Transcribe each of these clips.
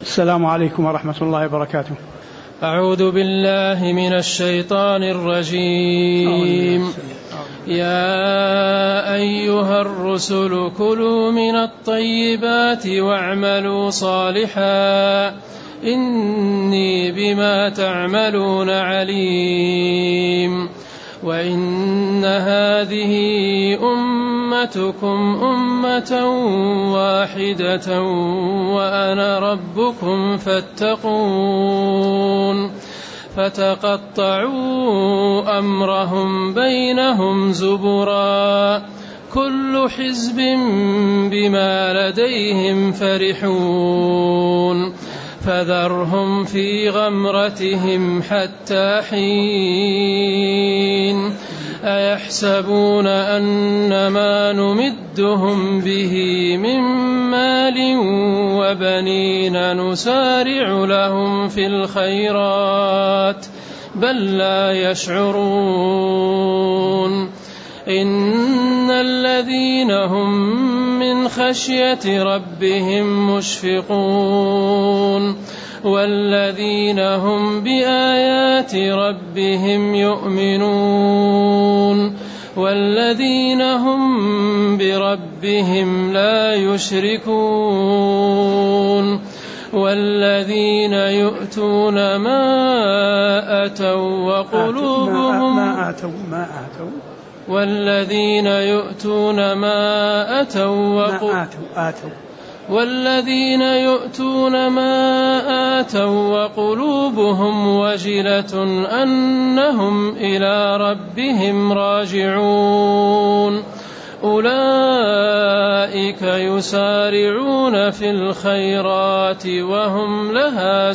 السلام عليكم ورحمة الله وبركاته. أعوذ بالله من الشيطان الرجيم. يا أيها الرسل كلوا من الطيبات واعملوا صالحا إني بما تعملون عليم. وإن هذه أمتكم أمة واحدة وأنا ربكم فاتقون. فتقطعوا أمرهم بينهم زبرا كل حزب بما لديهم فرحون. فذرهم في غمرتهم حتى حين. أيحسبون أن ما نمدهم به من مال وبنين نسارع لهم في الخيرات بل لا يشعرون. إن الذين هم من خشية ربهم مشفقون والذين هم بآيات ربهم يؤمنون والذين هم بربهم لا يشركون والذين يؤتون ما أتوا وقلوبهم والذين يؤتون ما آتوا وقلوبهم وجلة أنهم إلى ربهم راجعون أولئك يسارعون في الخيرات وهم لها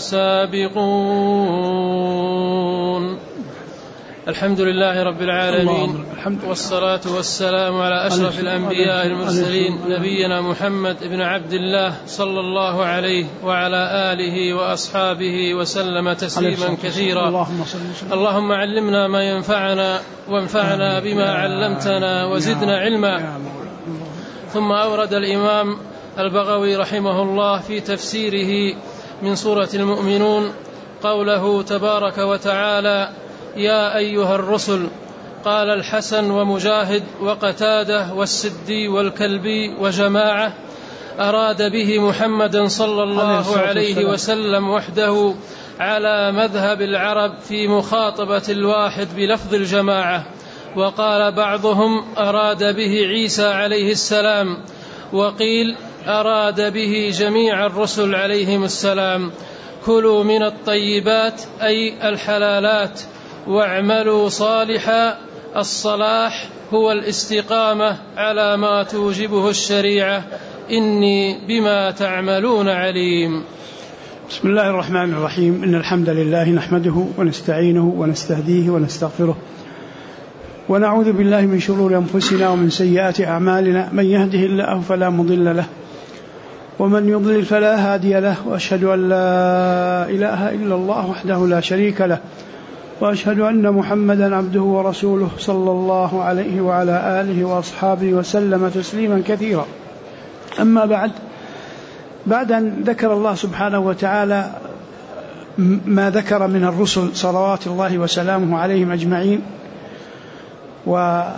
سابقون. الحمد لله رب العالمين والصلاة والسلام على أشرف الأنبياء المرسلين نبينا محمد بن عبد الله صلى الله عليه وعلى آله وأصحابه وسلم تسليما كثيرا. اللهم علمنا ما ينفعنا وانفعنا بما علمتنا وزدنا علما. ثم أورد الإمام البغوي رحمه الله في تفسيره من سورة المؤمنون قوله تبارك وتعالى يا أيها الرسل. قال الحسن ومجاهد وقتادة والسدي والكلبي وجماعة أراد به محمدا صلى الله عليه وسلم وحده على مذهب العرب في مخاطبة الواحد بلفظ الجماعة. وقال بعضهم أراد به عيسى عليه السلام وقيل أراد به جميع الرسل عليهم السلام. كلوا من الطيبات أي الحلالات واعملوا صالحا. الصلاح هو الاستقامة على ما توجبه الشريعة إني بما تعملون عليم. بسم الله الرحمن الرحيم. إن الحمد لله نحمده ونستعينه ونستهديه ونستغفره ونعوذ بالله من شرور أنفسنا ومن سيئات أعمالنا. من يهده الله فلا مضل له ومن يضلل فلا هادي له. وأشهد أن لا إله إلا الله وحده لا شريك له وأشهد أن محمدا عبده ورسوله صلى الله عليه وعلى آله وأصحابه وسلم تسليما كثيرا. أما بعد أن ذكر الله سبحانه وتعالى ما ذكر من الرسل صلوات الله وسلامه عليهم أجمعين، ومنهم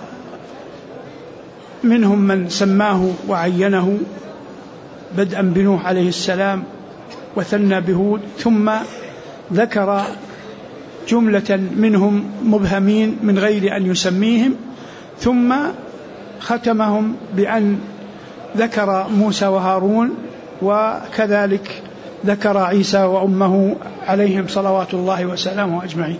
من سماه وعينه بدءا بنوح عليه السلام وثنى بهود، ثم ذكر جملة منهم مبهمين من غير أن يسميهم، ثم ختمهم بأن ذكر موسى وهارون، وكذلك ذكر عيسى وأمه عليهم صلوات الله وسلامه أجمعين.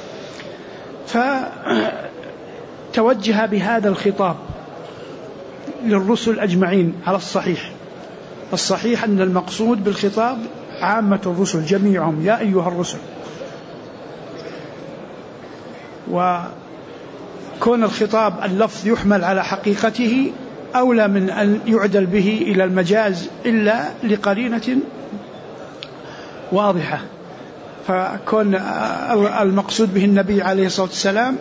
فتوجه بهذا الخطاب للرسل أجمعين على الصحيح أن المقصود بالخطاب عامة الرسل جميعهم، يا أيها الرسل. وكون الخطاب اللفظ يحمل على حقيقته أولى من أن يعدل به إلى المجاز إلا لقرينة واضحة. فكون المقصود به النبي عليه الصلاة والسلام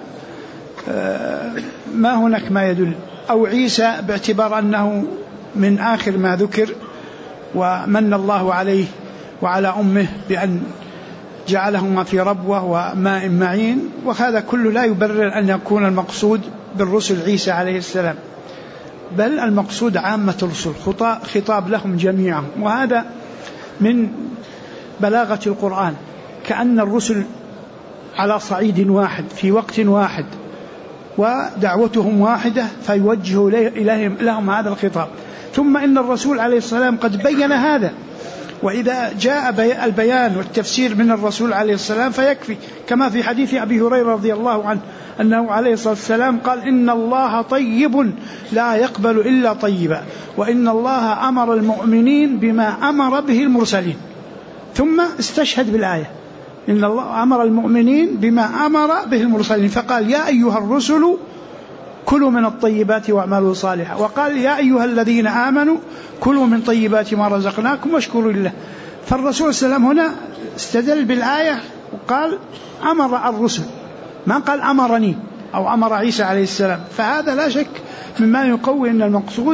ما هناك ما يدل، أو عيسى باعتبار أنه من آخر ما ذكر ومن الله عليه وعلى أمه بأن جعلهما في ربوة وماء معين، وهذا كله لا يبرر أن يكون المقصود بالرسل عيسى عليه السلام، بل المقصود عامة الرسل، خطاب لهم جميعا. وهذا من بلاغة القرآن، كأن الرسل على صعيد واحد في وقت واحد ودعوتهم واحدة فيوجه لهم هذا الخطاب. ثم إن الرسول عليه السلام قد بين هذا، وإذا جاء البيان والتفسير من الرسول عليه السلام فيكفي، كما في حديث أبي هريرة رضي الله عنه أنه عليه الصلاة والسلام قال: إن الله طيب لا يقبل إلا طيبا، وإن الله أمر المؤمنين بما أمر به المرسلين. ثم استشهد بالآية: إن الله أمر المؤمنين بما أمر به المرسلين، فقال: يا أيها الرسل كلوا من الطيبات واعملوا صالحا، وقال: يا أيها الذين آمنوا كلوا من طيبات ما رزقناكم واشكروا لله. فالرسول صلى الله عليه وسلم هنا استدل بالآية وقال أمر الرسل، ما قال أمرني أو أمر عيسى عليه السلام. فهذا لا شك مما يقوي أن المقصود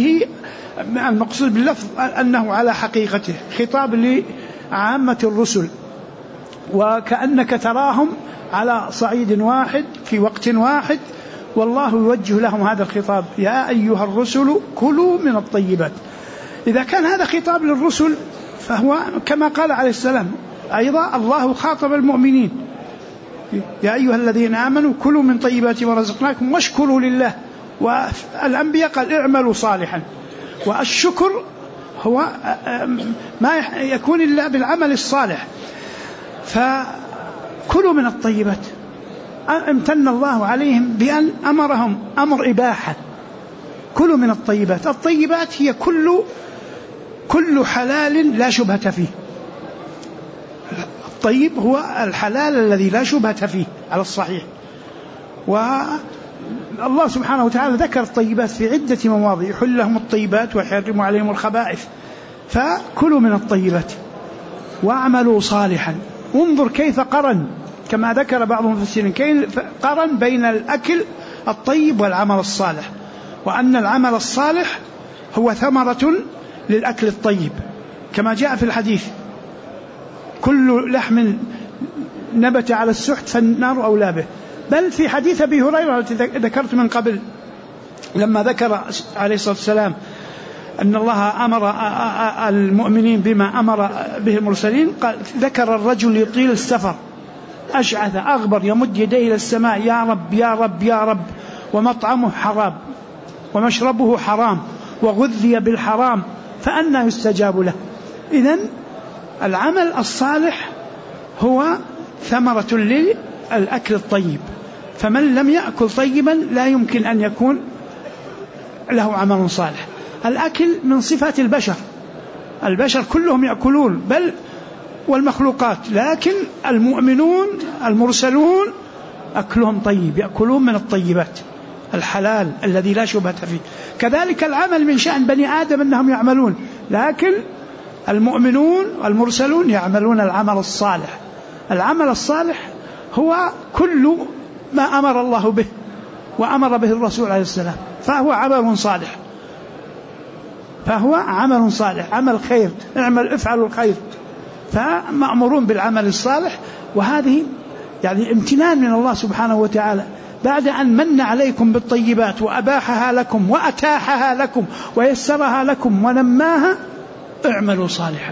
باللفظ أنه على حقيقته خطاب لعامة الرسل، وكأنك تراهم على صعيد واحد في وقت واحد، والله يوجه لهم هذا الخطاب: يا أيها الرسل كلوا من الطيبات. إذا كان هذا خطاب للرسل فهو كما قال عليه السلام أيضا الله خاطب المؤمنين: يا أيها الذين آمنوا كلوا من طيبات ما رزقناكم واشكروا لله. والأنبياء قال: اعملوا صالحا. والشكر هو ما يكون إلا بالعمل الصالح. فكلوا من الطيبات، امتن الله عليهم بأن أمرهم أمر إباحة: كلوا من الطيبات. الطيبات هي كل حلال لا شبهة فيه. الطيب هو الحلال الذي لا شبهة فيه على الصحيح. والله سبحانه وتعالى ذكر الطيبات في عدة مواضع: يحل لهم الطيبات ويحرم عليهم الخبائث. فكلوا من الطيبات واعملوا صالحا. انظر كيف قرن، كما ذكر بعض المفسرين، كيف قرن بين الأكل الطيب والعمل الصالح، وأن العمل الصالح هو ثمرة للأكل الطيب، كما جاء في الحديث: كل لحم نبت على السحت فالنار أولى به. بل في حديث أبي هريرة التي ذكرت من قبل، لما ذكر عليه الصلاة والسلام أن الله أمر المؤمنين بما أمر به المرسلين، قال: ذكر الرجل يطيل السفر أشعث أغبر يمد يديه إلى السماء: يا رب يا رب يا رب، ومطعمه حرام ومشربه حرام وغذي بالحرام، فأنى يستجاب له. إذن العمل الصالح هو ثمرة للأكل الطيب، فمن لم يأكل طيبا لا يمكن أن يكون له عمل صالح. الأكل من صفات البشر كلهم يأكلون، بل والمخلوقات، لكن المؤمنون المرسلون أكلهم طيب، يأكلون من الطيبات الحلال الذي لا شبهة فيه. كذلك العمل من شأن بني آدم أنهم يعملون، لكن المؤمنون المرسلون يعملون العمل الصالح. العمل الصالح هو كل ما أمر الله به وأمر به الرسول عليه السلام، فهو عمل صالح، عمل خير، افعلوا الخير، فمأمورون بالعمل الصالح. وهذه يعني امتنان من الله سبحانه وتعالى بعد أن من عليكم بالطيبات وأباحها لكم وأتاحها لكم ويسرها لكم ونماها: اعملوا صالحا.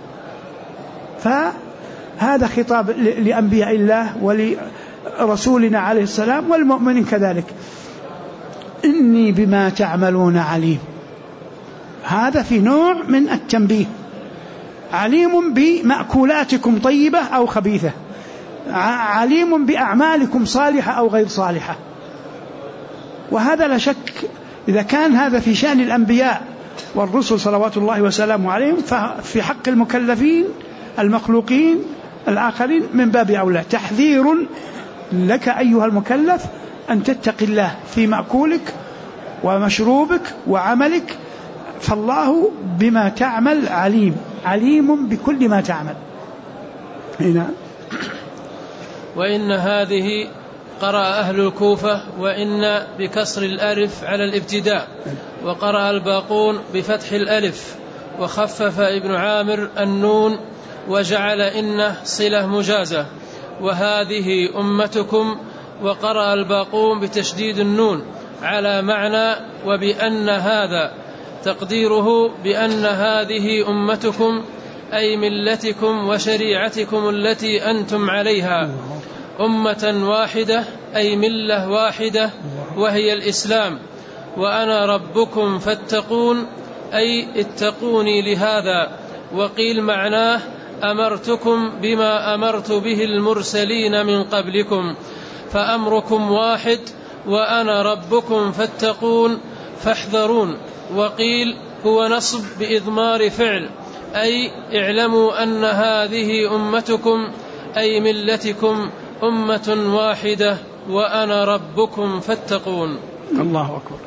فهذا خطاب لأنبياء الله ولرسولنا عليه السلام والمؤمنين كذلك: إني بما تعملون عليم. هذا في نوع من التنبيه، عليم بمأكولاتكم طيبة أو خبيثة، عليم بأعمالكم صالحة أو غير صالحة. وهذا لا شك إذا كان هذا في شأن الأنبياء والرسل صلوات الله وسلامه عليهم، ففي حق المكلفين المخلوقين الآخرين من باب أولى. تحذير لك أيها المكلف أن تتقي الله في مأكولك ومشروبك وعملك، فالله بما تعمل عليم بكل ما تعمل. هنا وإن هذه قرأ أهل الكوفة وإن بكسر الألف على الابتداء، وقرأ الباقون بفتح الألف، وخفف ابن عامر النون وجعل إنه صلة مجازة. وهذه أمتكم، وقرأ الباقون بتشديد النون على معنى وبأن هذا، تقديره بأن هذه أمتكم أي ملتكم وشريعتكم التي أنتم عليها، أمة واحدة أي ملة واحدة وهي الإسلام. وأنا ربكم فاتقون أي اتقوني لهذا. وقيل معناه أمرتكم بما أمرت به المرسلين من قبلكم، فأمركم واحد، وأنا ربكم فاتقون فاحذرون. وقيل هو نصب بإضمار فعل، أي اعلموا أن هذه أمتكم أي ملتكم أمة واحدة وأنا ربكم فاتقون. الله أكبر.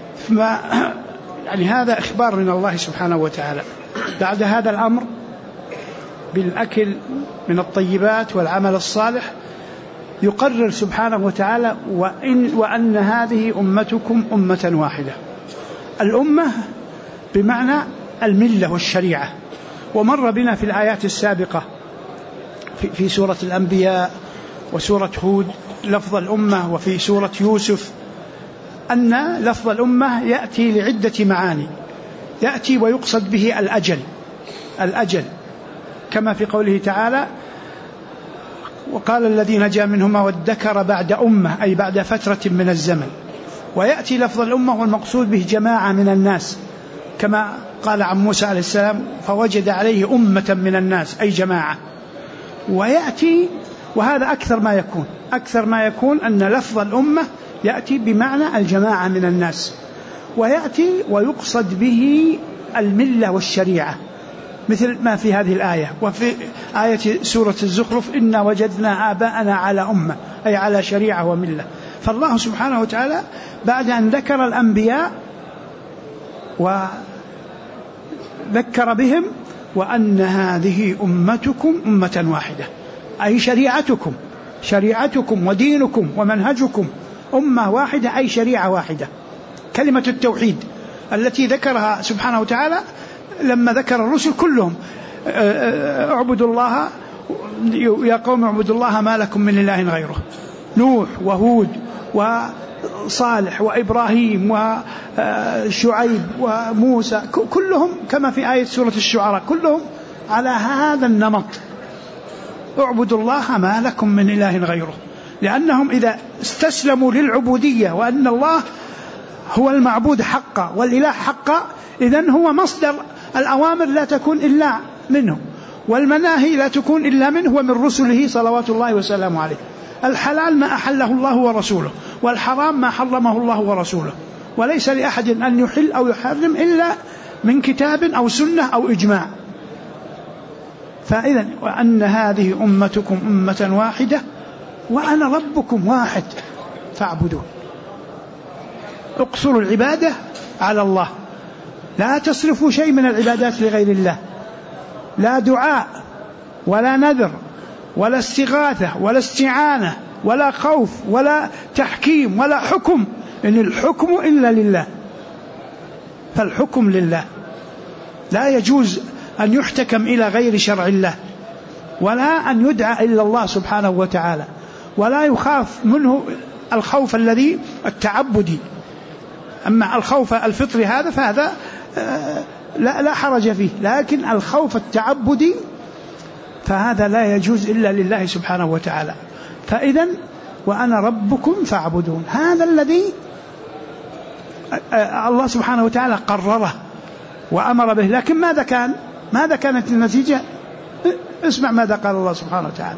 يعني هذا إخبار من الله سبحانه وتعالى بعد هذا الأمر بالأكل من الطيبات والعمل الصالح، يقرر سبحانه وتعالى وأن هذه أمتكم أمة واحدة. الأمة بمعنى الملة والشريعة، ومر بنا في الآيات السابقة في سورة الأنبياء وسورة هود لفظ الأمة، وفي سورة يوسف أن لفظ الأمة يأتي لعدة معاني، يأتي ويقصد به الأجل كما في قوله تعالى وقال الذي نجا منهما وادكر بعد أمة أي بعد فترة من الزمن. ويأتي لفظ الأمة والمقصود به جماعة من الناس كما قال عن موسى عليه السلام فوجد عليه أمة من الناس أي جماعة. ويأتي وهذا أكثر ما يكون أن لفظ الأمة يأتي بمعنى الجماعة من الناس، ويأتي ويقصد به الملة والشريعة مثل ما في هذه الآية. وفي آية سورة الزخرف إنا وجدنا آباءنا على أمة أي على شريعة وملة. فالله سبحانه وتعالى بعد أن ذكر الأنبياء وذكر بهم وأن هذه أمتكم أمة واحدة أي شريعتكم ودينكم ومنهجكم أمة واحدة أي شريعة واحدة. كلمة التوحيد التي ذكرها سبحانه وتعالى لما ذكر الرسل كلهم اعبدوا الله يا قوم اعبدوا الله ما لكم من إله غيره، نوح وهود وصالح وإبراهيم وشعيب وموسى كلهم كما في آية سورة الشعراء كلهم على هذا النمط، اعبدوا الله ما لكم من إله غيره، لأنهم إذا استسلموا للعبودية وأن الله هو المعبود حقا والإله حقا، إذن هو مصدر الأوامر لا تكون إلا منه، والمناهي لا تكون إلا منه ومن رسله صلوات الله وسلامه عليه. الحلال ما أحله الله ورسوله، والحرام ما حرمه الله ورسوله، وليس لأحد أن يحل أو يحرم إلا من كتاب أو سنة أو إجماع. فإذن وأن هذه أمتكم أمة واحدة وأنا ربكم واحد فاعبدون. اقصروا العبادة على الله، لا تصرفوا شيء من العبادات لغير الله، لا دعاء ولا نذر ولا استغاثة ولا استعانة ولا خوف ولا تحكيم ولا حكم، إن الحكم إلا لله، فالحكم لله، لا يجوز أن يحتكم إلى غير شرع الله، ولا أن يدعى إلا الله سبحانه وتعالى، ولا يخاف منه الخوف الذي التعبدي. أما الخوف الفطري هذا فهذا لا حرج فيه، لكن الخوف التعبدي فهذا لا يجوز إلا لله سبحانه وتعالى. فإذن وأنا ربكم فاعبدون، هذا الذي الله سبحانه وتعالى قرره وأمر به. لكن ماذا كانت النتيجة؟ اسمع ماذا قال الله سبحانه وتعالى: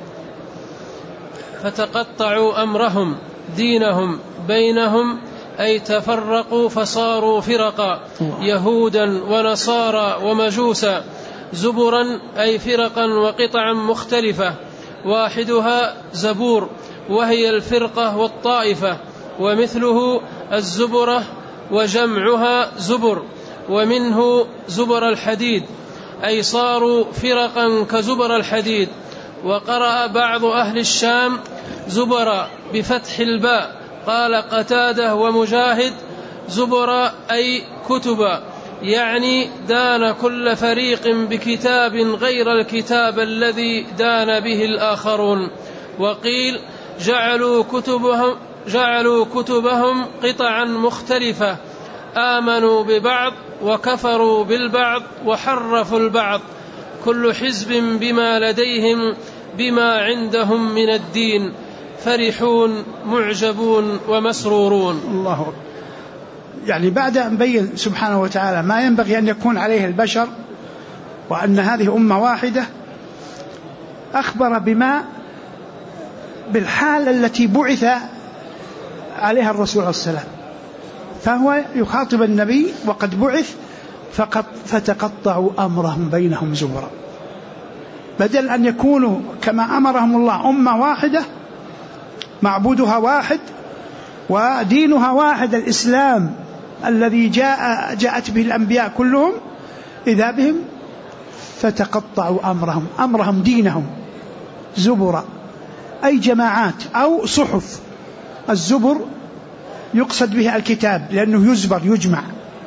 فتقطعوا أمرهم دينهم بينهم أي تفرقوا فصاروا فرقا، يهودا ونصارى ومجوسا، زبرا أي فرقا وقطعا مختلفة، واحدها زبور وهي الفرقة والطائفة، ومثله الزبرة وجمعها زبر، ومنه زبر الحديد أي صاروا فرقا كزبر الحديد. وقرأ بعض أهل الشام زبر بفتح الباء، قال قتادة ومجاهد زبر أي كتب، يعني دان كل فريق بكتاب غير الكتاب الذي دان به الآخرون. وقيل جعلوا كتبهم قطعا مختلفة، آمنوا ببعض وكفروا بالبعض وحرفوا البعض، كل حزب بما لديهم بما عندهم من الدين، فرحون معجبون ومسرورون. الله. يعني بعد أن بين سبحانه وتعالى ما ينبغي أن يكون عليه البشر وأن هذه أمة واحدة، أخبر بالحال التي بعث عليها الرسول عليه السلام، فهو يخاطب النبي وقد بعث فتقطعوا أمرهم بينهم زبرا، بدل أن يكونوا كما أمرهم الله أمة واحدة معبودها واحد ودينها واحد الإسلام الذي جاءت به الأنبياء كلهم، إذا بهم فتقطعوا أمرهم دينهم زبرا، أي جماعات أو صحف. الزبر يقصد به الكتاب لأنه يزبر يجمع،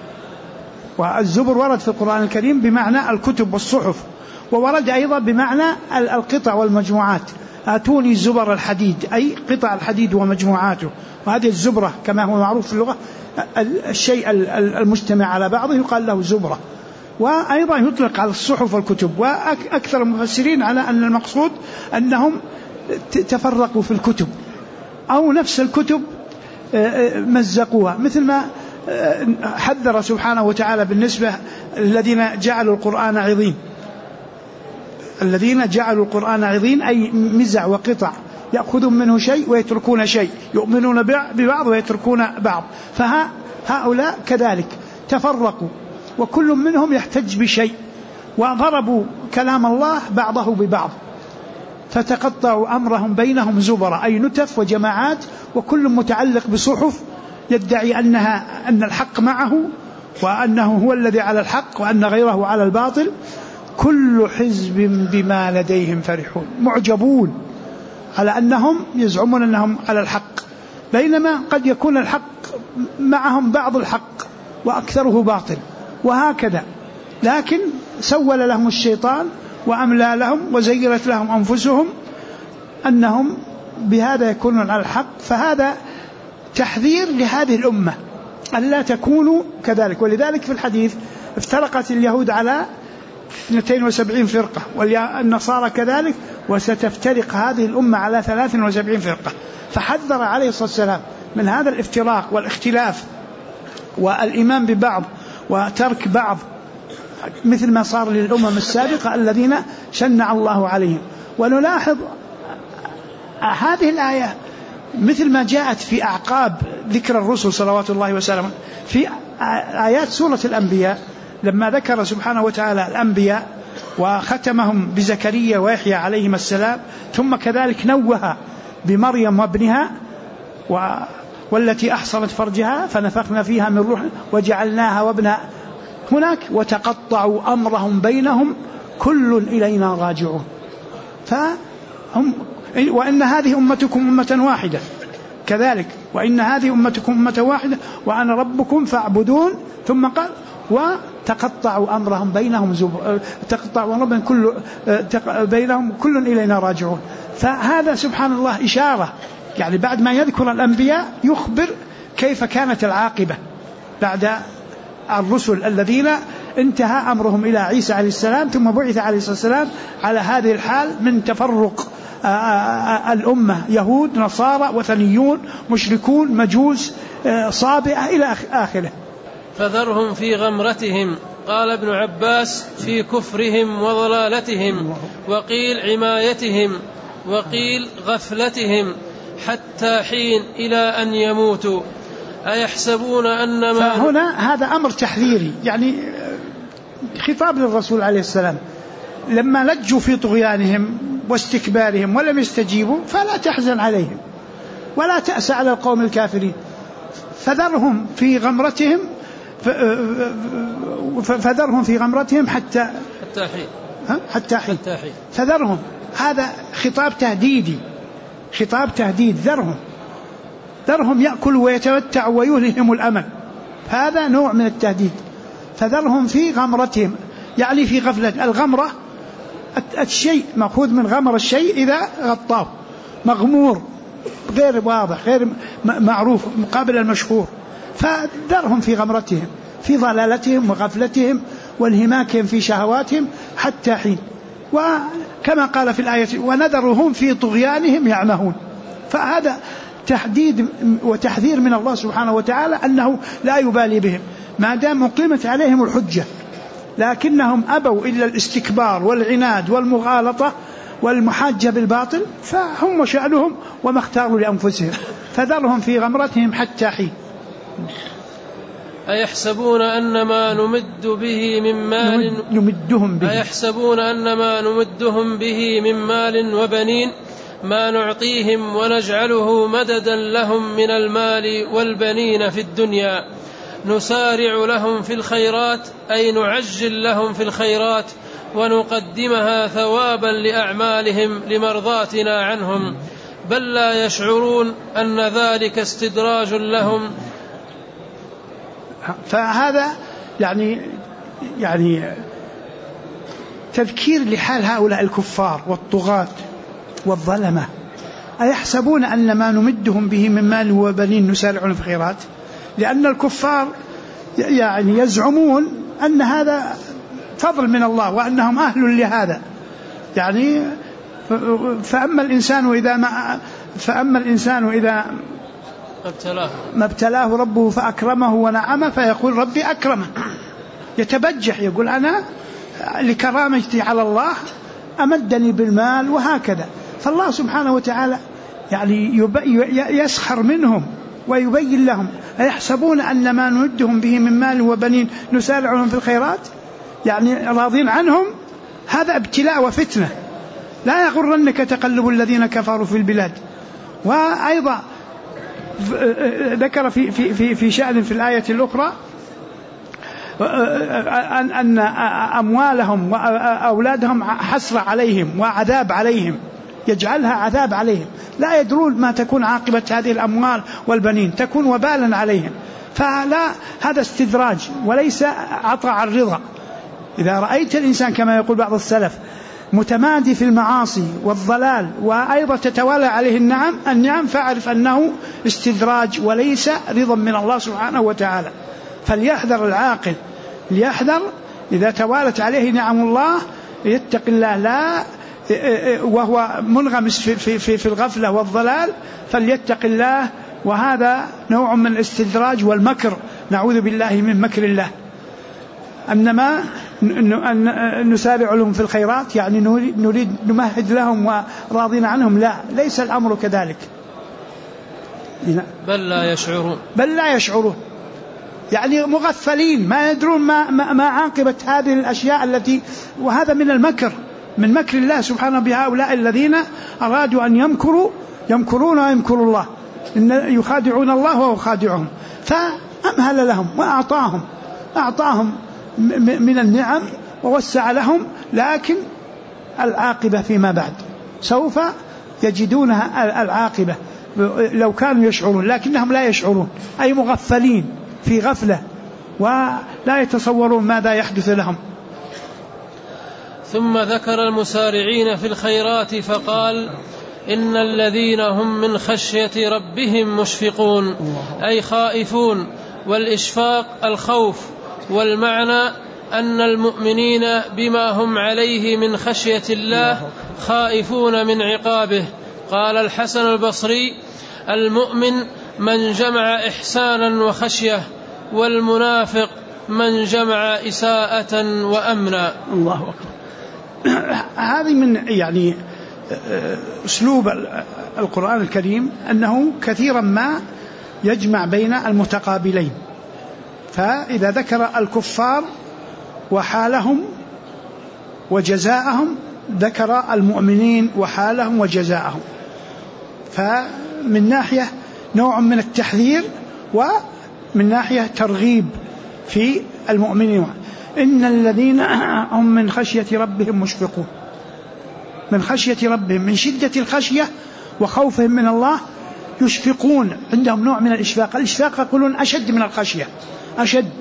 والزبر ورد في القرآن الكريم بمعنى الكتب والصحف، وورد أيضا بمعنى القطع والمجموعات. آتوني زبر الحديد أي قطع الحديد ومجموعاته، وهذه الزبرة كما هو معروف في اللغة الشيء المجتمع على بعضه يقال له زبرة. وأيضا يطلق على الصحف والكتب، وأكثر المفسرين على أن المقصود أنهم تفرقوا في الكتب أو نفس الكتب مزقوها، مثل ما حذر سبحانه وتعالى بالنسبة الذين جعلوا القرآن عظيم، الذين جعلوا القرآن عظيم أي مزع وقطع، يأخذون منه شيء ويتركون شيء، يؤمنون ببعض ويتركون بعض. فهؤلاء كذلك تفرقوا، وكل منهم يحتج بشيء، وضربوا كلام الله بعضه ببعض، فتقطعوا أمرهم بينهم زبرا أي نتف وجماعات، وكل متعلق بصحف يدعي أن الحق معه وأنه هو الذي على الحق وأن غيره على الباطل، كل حزب بما لديهم فرحون معجبون، على أنهم يزعمون أنهم على الحق، بينما قد يكون الحق معهم بعض الحق وأكثره باطل، وهكذا. لكن سول لهم الشيطان وأملى لهم وزينت لهم أنفسهم أنهم بهذا يكونون على الحق، فهذا تحذير لهذه الأمة ألا تكونوا كذلك. ولذلك في الحديث افترقت اليهود على 72 فرقة والنصارى كذلك، وستفترق هذه الأمة على 73 فرقة. فحذر عليه الصلاة والسلام من هذا الافتراق والاختلاف والإيمان ببعض وترك بعض، مثل ما صار للأمم السابقة الذين شنع الله عليهم. ونلاحظ هذه الآية مثل ما جاءت في أعقاب ذكر الرسل صلوات الله وسلامه في آيات سورة الأنبياء، لما ذكر سبحانه وتعالى الأنبياء وختمهم بزكريا ويحيى عليهما السلام، ثم كذلك نوه بمريم وابنها والتي أحصنت فرجها فنفخنا فيها من روح وجعلناها وابنها هناك، وتقطعوا أمرهم بينهم كل إلينا راجعون. وإن هذه أمتكم أمة واحدة كذلك، وإن هذه أمتكم أمة واحدة وأنا ربكم فاعبدون، ثم قال وتقطعوا أمرهم بينهم كل إلينا راجعون. فهذا سبحان الله إشارة، يعني بعد ما يذكر الأنبياء يخبر كيف كانت العاقبة بعد الرسل الذين انتهى أمرهم إلى عيسى عليه السلام، ثم بعث عليه الصلاة والسلام على هذه الحال من تفرق الأمة، يهود نصارى وثنيون مشركون مجوس صابئة إلى آخره. فذرهم في غمرتهم، قال ابن عباس في كفرهم وضلالتهم، وقيل عمايتهم، وقيل غفلتهم، حتى حين إلى أن يموتوا. أيحسبون أن ما فهنا هذا أمر تحذيري، يعني خطاب للرسول عليه السلام لما لجوا في طغيانهم واستكبارهم ولم يستجيبوا، فلا تحزن عليهم ولا تأس على القوم الكافرين، فذرهم في غمرتهم حتى حين. فذرهم، هذا خطاب تهديد، ذرهم يأكلوا ويتمتعوا ويلههم الأمل، هذا نوع من التهديد. فذرهم في غمرتهم، يعني في غفلة. الغمرة الشيء مأخوذ من غمر الشيء إذا غطاه، مغمور غير واضح غير معروف مقابل المشهور. فذرهم في غمرتهم، في ضلالتهم وغفلتهم وانهماكهم في شهواتهم حتى حين. وكما قال في الآية ونذرهم في طغيانهم يعمهون. فهذا تحديد وتحذير من الله سبحانه وتعالى أنه لا يبالي بهم ما دام أقيمت عليهم الحجة، لكنهم أبوا إلا الاستكبار والعناد والمغالطة والمحاجة بالباطل، فهم وشأنهم وما اختاروا لأنفسهم. فذرهم في غمرتهم حتى حين. أيحسبون أن ما نمد به من مال أيحسبون أن ما نمدهم به من مال وبنين ما نعطيهم ونجعله مددا لهم من المال والبنين في الدنيا نسارع لهم في الخيرات أي نعجل لهم في الخيرات ونقدمها ثوابا لأعمالهم لمرضاتنا عنهم بل لا يشعرون أن ذلك استدراج لهم. فهذا يعني تذكير لحال هؤلاء الكفار والطغاة والظلمة. أيحسبون أن ما نمدهم به من مال وبنين نسارع لهم في الخيرات، لأن الكفار يعني يزعمون أن هذا فضل من الله وأنهم أهل لهذا. يعني فأما الإنسان إذا ما ابتلاه ربه فأكرمه ونعمه فيقول ربي أكرمه، يتبجح يقول أنا لكرامتي على الله أمدني بالمال وهكذا. فالله سبحانه وتعالى يعني يسخر منهم ويبين لهم أيحسبون أن ما نمدهم به من مال وبنين نسارع لهم في الخيرات، يعني راضين عنهم. هذا ابتلاء وفتنة، لا يغرنك تقلب الذين كفروا في البلاد. وأيضا ذكر في شأن في الآية الأخرى أن أموالهم وأولادهم حسرة عليهم وعذاب عليهم، يجعلها عذاب عليهم، لا يدرون ما تكون عاقبة هذه الأموال والبنين، تكون وبالا عليهم. فلا، هذا استدراج وليس عطاء الرضا. إذا رأيت الإنسان كما يقول بعض السلف متمادي في المعاصي والضلال وأيضا تتوالى عليه النعم فاعرف أنه استدراج وليس رضا من الله سبحانه وتعالى. فليحذر العاقل، ليحذر إذا توالت عليه نعم الله يتق الله، لا وهو منغمس في الغفلة والضلال فليتق الله. وهذا نوع من الاستدراج والمكر، نعوذ بالله من مكر الله. أنما نسارع لهم في الخيرات يعني نريد نمهد لهم وراضين عنهم، لا، ليس الأمر كذلك. بل لا يشعرون يعني مغفلين، ما يدرون ما عاقبة هذه الأشياء التي، وهذا من المكر، من مكر الله سبحانه بهؤلاء الذين أرادوا أن يمكرون ويمكر الله، إن يخادعون الله وهو خادعهم. فأمهل لهم وأعطاهم من النعم ووسع لهم، لكن العاقبة فيما بعد سوف يجدونها العاقبة لو كانوا يشعرون، لكنهم لا يشعرون، أي مغفلين في غفلة ولا يتصورون ماذا يحدث لهم. ثم ذكر المسارعين في الخيرات فقال إن الذين هم من خشية ربهم مشفقون أي خائفون، والإشفاق الخوف، والمعنى أن المؤمنين بما هم عليه من خشية الله خائفون من عقابه. قال الحسن البصري المؤمن من جمع إحسانا وخشية، والمنافق من جمع إساءة وأمنا. الله أكبر. هذه من يعني أسلوب القرآن الكريم أنه كثيرا ما يجمع بين المتقابلين. فإذا ذكر الكفار وحالهم وجزاءهم ذكر المؤمنين وحالهم وجزاءهم. فمن ناحية نوع من التحذير ومن ناحية ترغيب في المؤمنين. إن الذين هم من خشية ربهم مشفقون، من خشية ربهم، من شدة الخشية وخوفهم من الله يشفقون، عندهم نوع من الإشفاق. الإشفاق يقولون أشد من الخشية، أشد،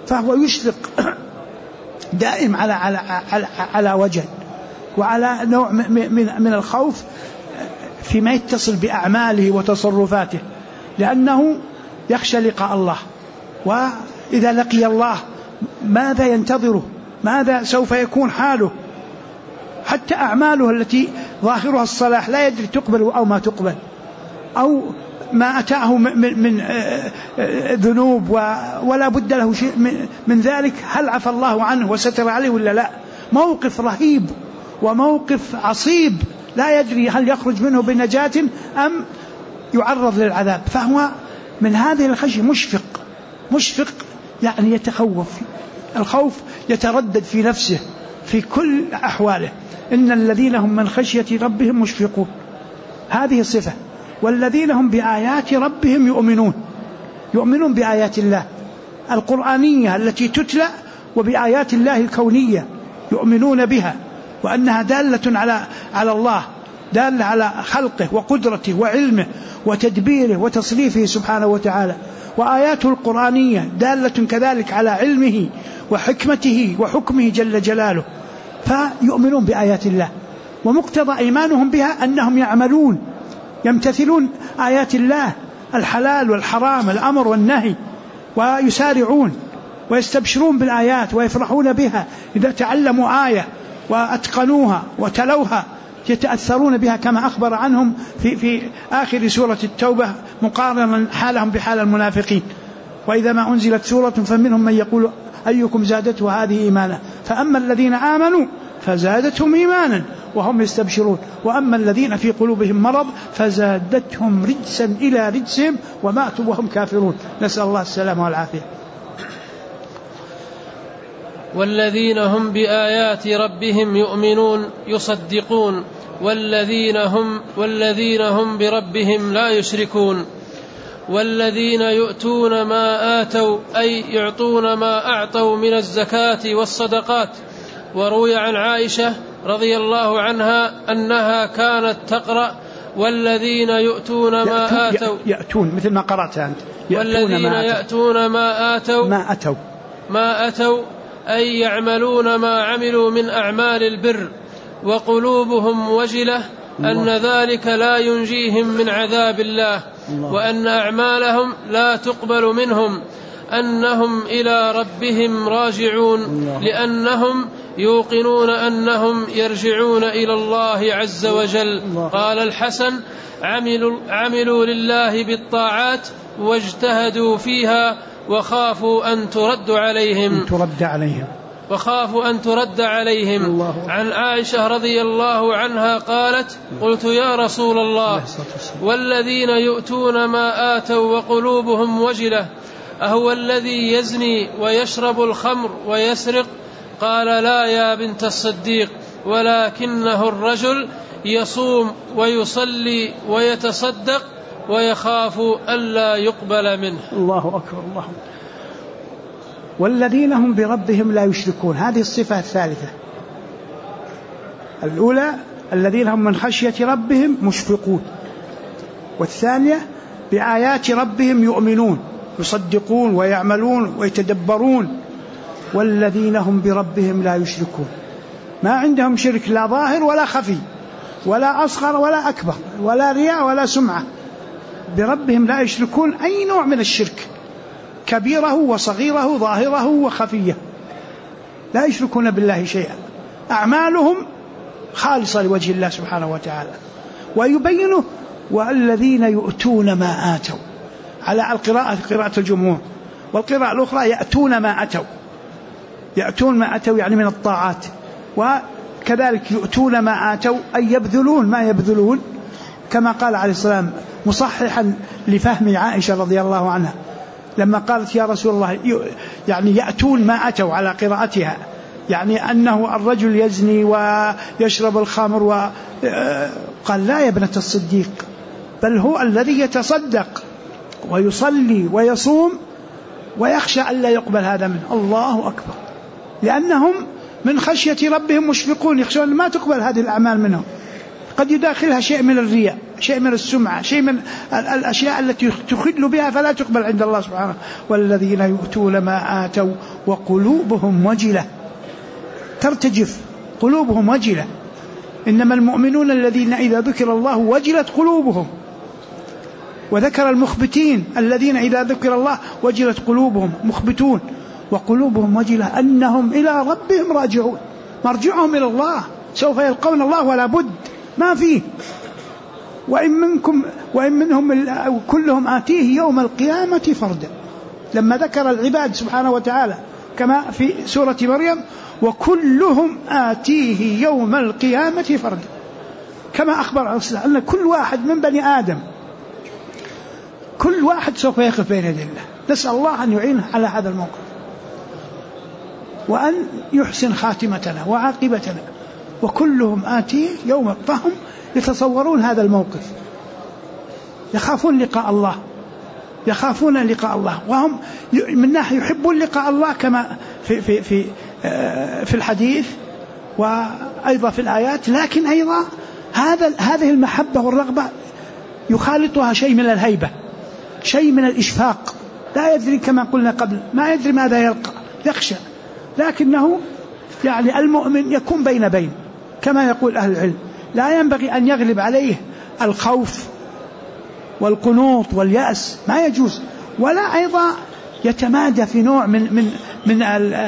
فهو يشفق دائم على وجل وعلى نوع من الخوف فيما يتصل بأعماله وتصرفاته، لأنه يخشى لقاء الله، وإذا لقي الله ماذا ينتظره، ماذا سوف يكون حاله. حتى أعماله التي ظاهرها الصلاح لا يدري تقبل أو ما تقبل، أو ما أتاه من ذنوب ولا بد له شيء من ذلك، هل عفى الله عنه وستر عليه ولا لا. موقف رهيب وموقف عصيب، لا يدري هل يخرج منه بنجاة أم يعرض للعذاب. فهو من هذه الخشية مشفق يعني يتخوف، الخوف يتردد في نفسه في كل أحواله. إن الذين هم من خشية ربهم مشفقون، هذه صفة. والذين هم بآيات ربهم يؤمنون بآيات الله القرآنية التي تتلى، وبآيات الله الكونية يؤمنون بها، وأنها دالة على الله، دالة على خلقه وقدرته وعلمه وتدبيره وتصريفه سبحانه وتعالى. وآياته القرآنية دالة كذلك على علمه وحكمته وحكمه جل جلاله، فيؤمنون بآيات الله. ومقتضى إيمانهم بها أنهم يعملون يمتثلون آيات الله، الحلال والحرام، الأمر والنهي، ويسارعون ويستبشرون بالآيات ويفرحون بها. إذا تعلموا آية وأتقنوها وتلوها يتأثرون بها، كما أخبر عنهم في آخر سورة التوبة مقارنا حالهم بحال المنافقين. وإذا ما أنزلت سورة فمنهم من يقول أيكم زادته هذه إيمانا، فأما الذين آمنوا فزادتهم إيمانا وهم يستبشرون، وأما الذين في قلوبهم مرض فزادتهم رجسا إلى رجسهم وماتوا وهم كافرون، نسأل الله السلامة والعافية. والذين هم بآيات ربهم يؤمنون يصدقون والذين هم بربهم لا يشركون. والذين يؤتون ما آتوا أي يعطون ما أعطوا من الزكاة والصدقات. وروي عن عائشة رضي الله عنها أنها كانت تقرأ والذين يؤتون ما آتوا، يأتون مثل ما قرأت أنت، والذين يأتون ما أتوا أي يعملون ما عملوا من أعمال البر، وقلوبهم وجلة أن ذلك لا ينجيهم من عذاب الله، وأن أعمالهم لا تقبل منهم، أنهم إلى ربهم راجعون، لأنهم يوقنون أنهم يرجعون إلى الله عز وجل. قال الحسن: عملوا لله بالطاعات واجتهدوا فيها وخافوا أن ترد عليهم. عن عائشة رضي الله عنها قالت: قلت يا رسول الله، والذين يؤتون ما آتوا وقلوبهم وجلة أهو الذي يزني ويشرب الخمر ويسرق؟ قال: لا يا بنت الصديق، ولكنه الرجل يصوم ويصلي ويتصدق ويخاف ألا يقبل منه. الله أكبر، الله. والذين هم بربهم لا يشركون، هذه الصفة الثالثة. الأولى الذين هم من خشية ربهم مشفقون، والثانية بآيات ربهم يؤمنون يصدقون ويعملون ويتدبرون. والذين هم بربهم لا يشركون، ما عندهم شرك لا ظاهر ولا خفي ولا أصغر ولا أكبر ولا رياء ولا سمعة. بربهم لا يشركون أي نوع من الشرك، كبيره وصغيره ظاهره وخفيه، لا يشركون بالله شيئا. أعمالهم خالصة لوجه الله سبحانه وتعالى. ويبينه: والذين يؤتون ما آتوا، على القراءة قراءة الجمهور، والقراءة الأخرى يأتون ما أتوا. يأتون ما أتوا يعني من الطاعات، وكذلك يؤتون ما آتوا أي يبذلون ما يبذلون، كما قال عليه السلام مصححا لفهم عائشة رضي الله عنها لما قالت: يا رسول الله، يعني يأتون ما أتوا على قراءتها، يعني أنه الرجل يزني ويشرب الخمر قال: لا يا ابنة الصديق، بل هو الذي يتصدق ويصلي ويصوم ويخشى ألا يقبل هذا منه. الله أكبر، لأنهم من خشية ربهم مشفقون، يخشون ما تقبل هذه الأعمال منهم. قد يداخلها شيء من الرياء، شيء من السمعة، شيء من الأشياء التي تخل بها فلا تقبل عند الله سبحانه. والذين يؤتون ما آتوا وقلوبهم وجلة، ترتجف قلوبهم وجلة. إنما المؤمنون الذين إذا ذكر الله وجلت قلوبهم، وذكر المخبتين الذين إذا ذكر الله وجلت قلوبهم، مخبتون. وقلوبهم وجلة أنهم إلى ربهم راجعون، مرجعهم إلى الله، سوف يلقون الله ولا بد، ما فيه. وإن منهم كلهم آتيه يوم القيامة فردا، لما ذكر العباد سبحانه وتعالى كما في سورة مريم: وكلهم آتيه يوم القيامة فردا، كما أخبر أن كل واحد من بني آدم، كل واحد سوف يقف بين يدي الله. نسأل الله أن يعينه على هذا الموقف، وأن يحسن خاتمتنا وعاقبتنا. وكلهم آتيه يوم، فهم يتصورون هذا الموقف، يخافون لقاء الله، يخافون لقاء الله، وهم من ناحية يحبون لقاء الله كما في الحديث وأيضا في الآيات. لكن أيضا هذه المحبة والرغبة يخالطها شيء من الهيبة، شيء من الإشفاق. لا يدري كما قلنا قبل، ما يدري ماذا يلقى، يخشى. لكنه يعني المؤمن يكون بين كما يقول أهل العلم، لا ينبغي أن يغلب عليه الخوف والقنوط واليأس، ما يجوز. ولا أيضا يتمادى في نوع من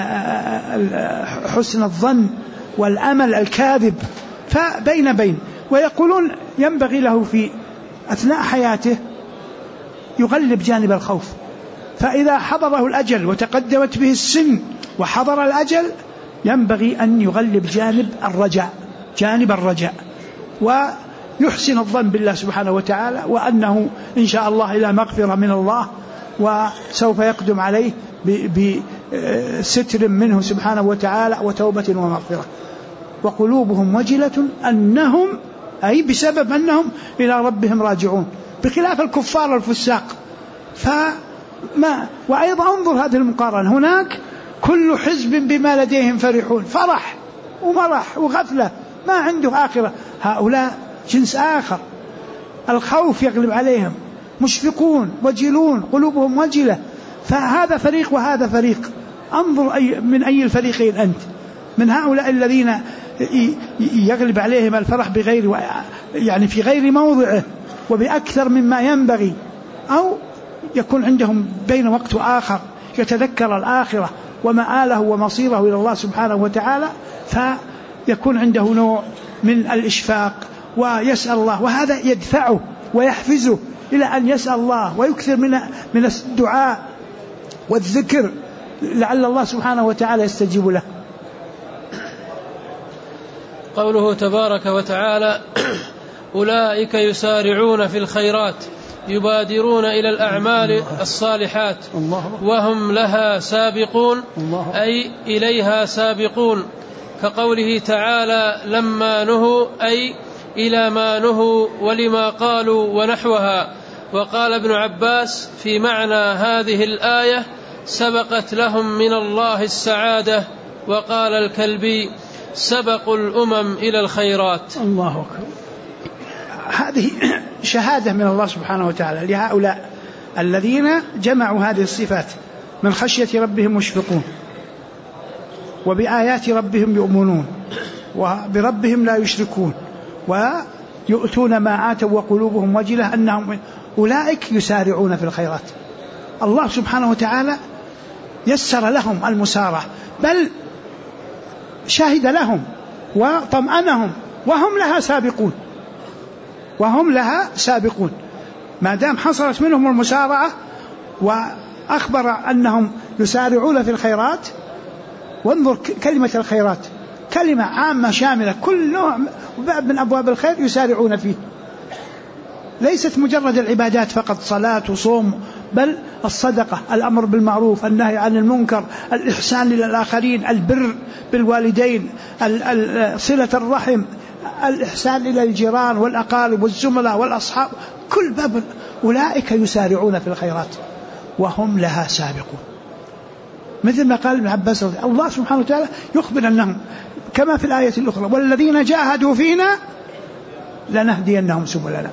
حسن الظن والأمل الكاذب، فبين. ويقولون ينبغي له في أثناء حياته يغلب جانب الخوف، فإذا حضره الأجل وتقدمت به السن وحضر الأجل ينبغي أن يغلب جانب الرجاء، ويحسن الظن بالله سبحانه وتعالى، وأنه إن شاء الله إلى مغفرة من الله، وسوف يقدم عليه بستر منه سبحانه وتعالى وتوبة ومغفرة. وقلوبهم وجلة أنهم، أي بسبب أنهم إلى ربهم راجعون، بخلاف الكفار الفساق. وأيضا انظر هذه المقارنة، هناك كل حزب بما لديهم فرحون، فرح ومرح وغفلة، ما عنده آخرة. هؤلاء جنس آخر، الخوف يغلب عليهم، مشفقون وجلون، قلوبهم وجلة. فهذا فريق وهذا فريق، انظر من أي الفريقين أنت، من هؤلاء الذين يغلب عليهم الفرح بغير، يعني في غير موضعه وبأكثر مما ينبغي، أو يكون عندهم بين وقت وآخر يتذكر الآخرة ومآله ومصيره إلى الله سبحانه وتعالى، فيكون عنده نوع من الإشفاق ويسأل الله، وهذا يدفعه ويحفزه إلى أن يسأل الله ويكثر من الدعاء والذكر لعل الله سبحانه وتعالى يستجيب له. قوله تبارك وتعالى: أولئك يسارعون في الخيرات يبادرون إلى الأعمال الصالحات وهم لها سابقون، أي إليها سابقون، كقوله تعالى: لما نهوا، أي إلى ما نهوا ولما قالوا ونحوها. وقال ابن عباس في معنى هذه الآية: سبقت لهم من الله السعادة. وقال الكلبي: سبقوا الأمم إلى الخيرات. الله أكبر. هذه شهادة من الله سبحانه وتعالى لهؤلاء الذين جمعوا هذه الصفات: من خشية ربهم مشفقون، وبآيات ربهم يؤمنون، وبربهم لا يشركون، ويؤتون ما آتوا وقلوبهم وجلة أنهم أولئك يسارعون في الخيرات. الله سبحانه وتعالى يسر لهم المسارعة، بل شهد لهم وطمأنهم، وهم لها سابقون. ما دام حصلت منهم المسارعة وأخبر أنهم يسارعون في الخيرات. وانظر كلمة الخيرات كلمة عامة شاملة، كل نوع وباب من أبواب الخير يسارعون فيه، ليست مجرد العبادات فقط، صلاة وصوم، بل الصدقة، الأمر بالمعروف، النهي عن المنكر، الإحسان للآخرين، البر بالوالدين، صلة الرحم، الإحسان إلى الجيران والأقارب والزملاء والأصحاب، كل باب. أولئك يسارعون في الخيرات وهم لها سابقون، مثل ما قال ابن عباس الله سبحانه وتعالى يخبر أنهم كما في الآية الأخرى: والذين جاهدوا فينا لنهدينهم سبلنا.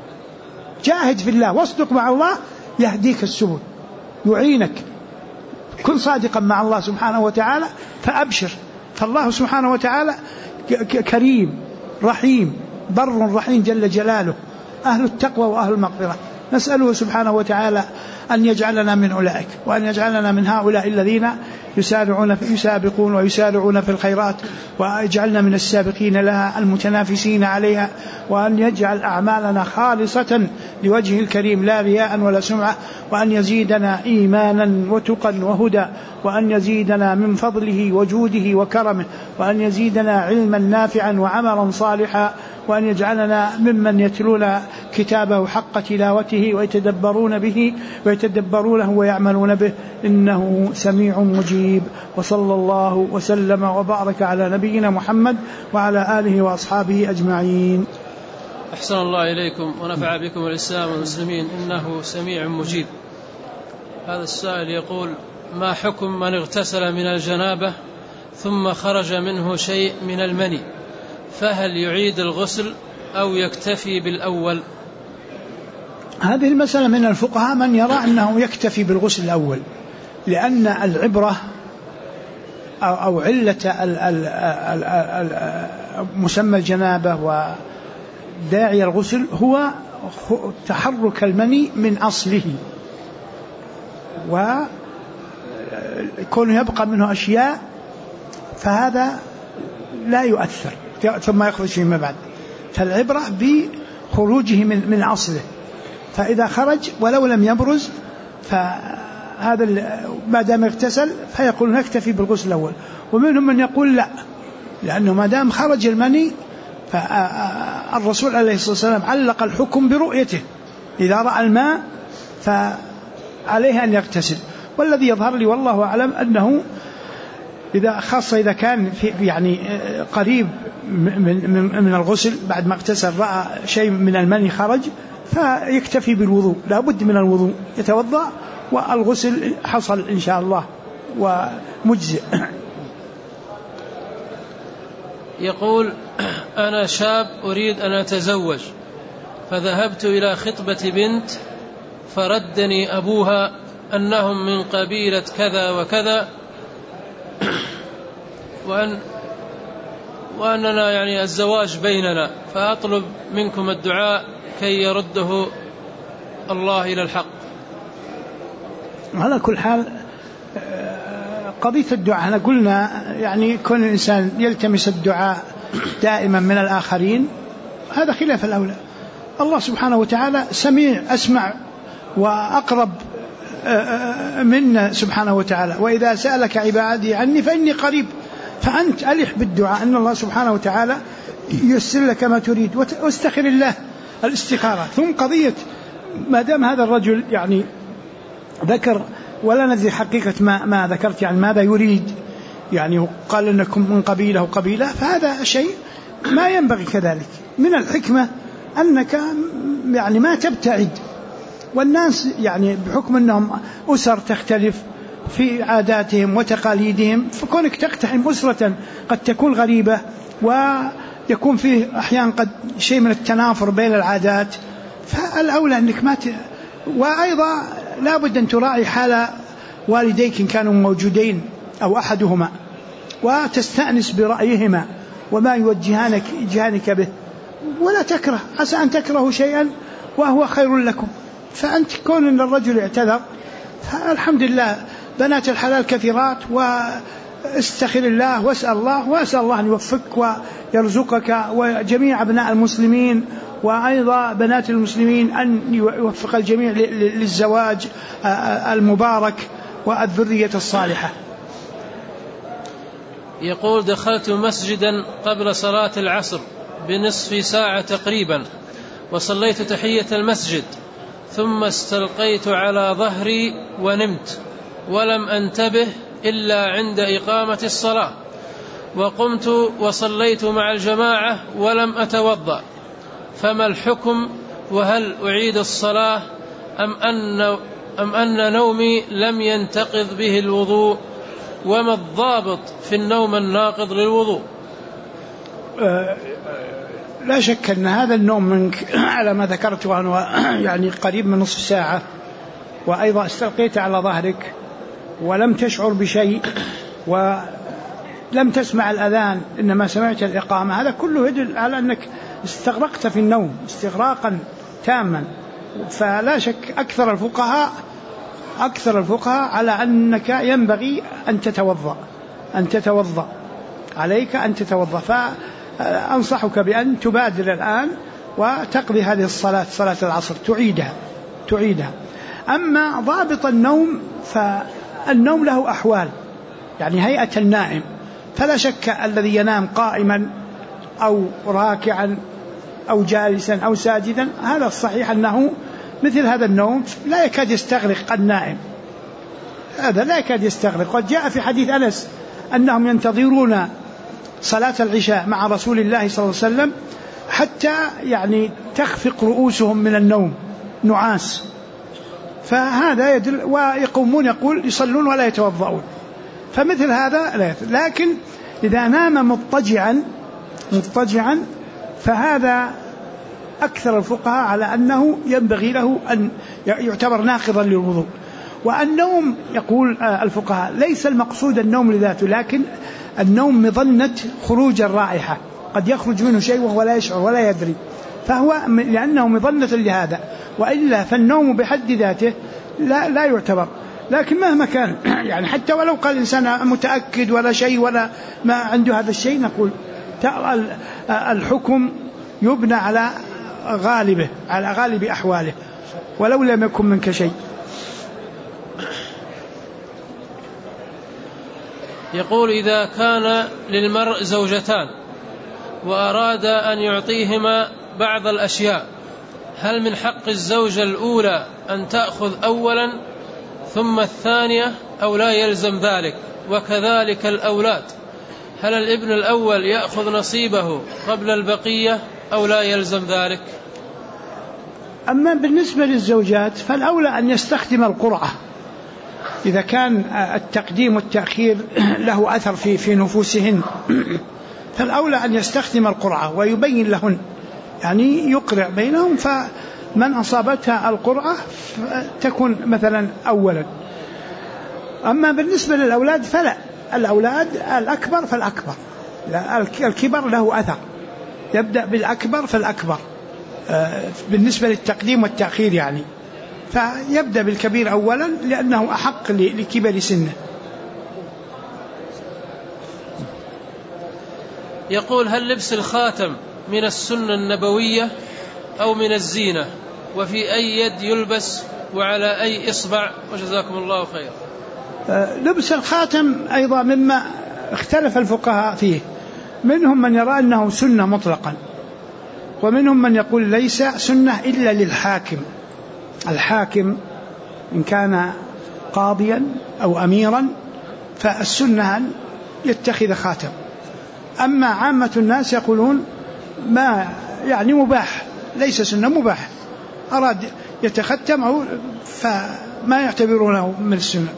جاهد في الله واصدق مع الله يهديك السبل، يعينك. كن صادقا مع الله سبحانه وتعالى فأبشر. فالله سبحانه وتعالى كريم رحيم بر رحيم جل جلاله، أهل التقوى وأهل المغفرة. نسأله سبحانه وتعالى أن يجعلنا من أولئك، وأن يجعلنا من هؤلاء الذين يسابقون ويسارعون في الخيرات، ويجعلنا من السابقين لها المتنافسين عليها، وأن يجعل أعمالنا خالصة لوجهه الكريم لا رياء ولا سمعة، وأن يزيدنا إيمانا وتقا وهدى، وأن يزيدنا من فضله وجوده وكرمه، وأن يزيدنا علما نافعا وعملا صالحا، وأن يجعلنا ممن يتلون كتابه حق تلاوته ويتدبرونه ويعملون به، إنه سميع مجيب. وصلى الله وسلم وبارك على نبينا محمد وعلى آله وأصحابه أجمعين. أحسن الله إليكم ونفع بكم الإسلام والمسلمين، إنه سميع مجيب. هذا السائل يقول: ما حكم من اغتسل من الجنابة ثم خرج منه شيء من المني، فهل يعيد الغسل أو يكتفي بالأول؟ هذه المسألة من الفقهاء من يرى أنه يكتفي بالغسل الأول، لأن العبرة أو علة مسمى الجنابة وداعي الغسل هو تحرك المني من أصله، وكون يبقى منه أشياء فهذا لا يؤثر ثم يخرج فيما بعد. فالعبرة بخروجه من أصله، فإذا خرج ولو لم يبرز فهذا ما دام اغتسل فيقول نكتفي بالغسل الأول. ومنهم من يقول لا، لأنه ما دام خرج المني فالرسول عليه الصلاة والسلام علق الحكم برؤيته، إذا رأى الماء فعليه أن يغتسل. والذي يظهر لي والله أعلم أنه خاصة إذا كان يعني قريب من الغسل بعد ما اغتسل رأى شيء من المني خرج فيكتفي بالوضوء، لا بد من الوضوء، يتوضأ والغسل حصل إن شاء الله ومجزئ. يقول: أنا شاب أريد أن أتزوج، فذهبت إلى خطبة بنت فردني أبوها أنهم من قبيلة كذا وكذا، وأننا يعني الزواج بيننا، فأطلب منكم الدعاء كي يرده الله إلى الحق. على كل حال قضية الدعاء احنا قلنا يعني كون الإنسان يلتمس الدعاء دائما من الآخرين هذا خلاف الأولى. الله سبحانه وتعالى سميع أسمع وأقرب منا سبحانه وتعالى، وإذا سألك عبادي عني فإني قريب. فأنت ألح بالدعاء أن الله سبحانه وتعالى ييسر لك ما تريد، واستخر الله الاستخارة. ثم قضية ما دام هذا الرجل يعني ذكر ولا ندري حقيقة ما ذكرت يعني ماذا يريد، يعني قال إنكم من قبيلة وقبيلة، فهذا شيء ما ينبغي. كذلك من الحكمة أنك يعني ما تبتعد، والناس يعني بحكم أنهم أسر تختلف في عاداتهم وتقاليدهم، فكونك تقتحم أسرة قد تكون غريبة ويكون فيه أحيانا قد شيء من التنافر بين العادات، فالأولى أنك وأيضا لا بد أن تراعي حال والديك إن كانوا موجودين أو أحدهما، وتستأنس برأيهما وما يوجهانك به، ولا تكره، عسى أن تكرهوا شيئا وهو خير لكم. فأنت كون أن الرجل اعتذر فالحمد لله، بنات الحلال كثيرات، واستخر الله واسأل الله أن يوفقك ويرزقك وجميع أبناء المسلمين وأيضا بنات المسلمين أن يوفق الجميع للزواج المبارك والذرية الصالحة. يقول: دخلت مسجدا قبل صلاة العصر بنصف ساعة تقريبا، وصليت تحية المسجد، ثم استلقيت على ظهري ونمت، ولم أنتبه إلا عند إقامة الصلاة، وقمت وصليت مع الجماعة ولم أتوضأ، فما الحكم؟ وهل أعيد الصلاة أم أن نومي لم ينتقض به الوضوء؟ وما الضابط في النوم الناقض للوضوء؟ لا شك أن هذا النوم منك على ما ذكرت وأنه يعني قريب من نصف ساعة، وأيضا استلقيت على ظهرك، ولم تشعر بشيء ولم تسمع الأذان إنما سمعت الإقامة، هذا كله يدل على أنك استغرقت في النوم استغراقا تاما. فلا شك أكثر الفقهاء على أنك ينبغي أن تتوضأ عليك أن تتوضأ. فأنصحك بأن تبادر الآن وتقضي هذه الصلاة، صلاة العصر تعيدها. أما ضابط النوم فالنوم له أحوال، يعني هيئة النائم، فلا شك الذي ينام قائما أو راكعا أو جالسا أو ساجدا، هذا الصحيح أنه مثل هذا النوم لا يكاد يستغرق النائم، هذا لا يكاد يستغرق. قد جاء في حديث أنس أنهم ينتظرون صلاة العشاء مع رسول الله صلى الله عليه وسلم حتى يعني تخفق رؤوسهم من النوم نعاس، فهذا يدل. ويقومون يقول يصلون ولا يتوضؤون، فمثل هذا لا يدل. لكن إذا نام مضطجعا فهذا أكثر الفقهاء على أنه ينبغي له أن يعتبر ناقضا للوضوء. والنوم يقول الفقهاء ليس المقصود النوم لذاته، لكن النوم مظنة خروج الرائحة، قد يخرج منه شيء وهو لا يشعر ولا يدري، فهو لأنه مظنة لهذا، وإلا فالنوم بحد ذاته لا يعتبر. لكن مهما كان يعني حتى ولو قال الإنسان متأكد ولا شيء ولا ما عنده هذا الشيء، نقول الحكم يبنى على غالب أحواله ولو لم يكن منك شيء. يقول إذا كان للمرء زوجتان وأراد أن يعطيهما بعض الأشياء، هل من حق الزوجة الأولى أن تأخذ أولا ثم الثانية أو لا يلزم ذلك؟ وكذلك الأولاد، هل الابن الأول يأخذ نصيبه قبل البقية أو لا يلزم ذلك؟ أما بالنسبة للزوجات فالأولى أن يستخدم القرعة، إذا كان التقديم والتأخير له أثر في نفوسهن فالأولى أن يستخدم القرعة ويبين لهن، يعني يقرع بينهم، فمن أصابتها القرعة تكون مثلا أولا. أما بالنسبة للأولاد فلا، الأولاد الأكبر فالأكبر، الكبر له أثر، يبدأ بالأكبر فالأكبر بالنسبة للتقديم والتأخير، يعني فيبدأ بالكبير أولا لأنه أحق لكبر سنه. يقول هل لبس الخاتم من السنة النبوية أو من الزينة؟ وفي أي يد يلبس وعلى أي إصبع؟ وجزاكم الله خير. لبس الخاتم أيضا مما اختلف الفقهاء فيه، منهم من يرى أنه سنة مطلقا، ومنهم من يقول ليس سنة إلا للحاكم. الحاكم إن كان قاضيا أو أميرا فالسنة أن يتخذ خاتم. أما عامة الناس يقولون ما يعني مباح، ليس سنة، مباح، أراد يتختم فما يعتبرونه من السنة.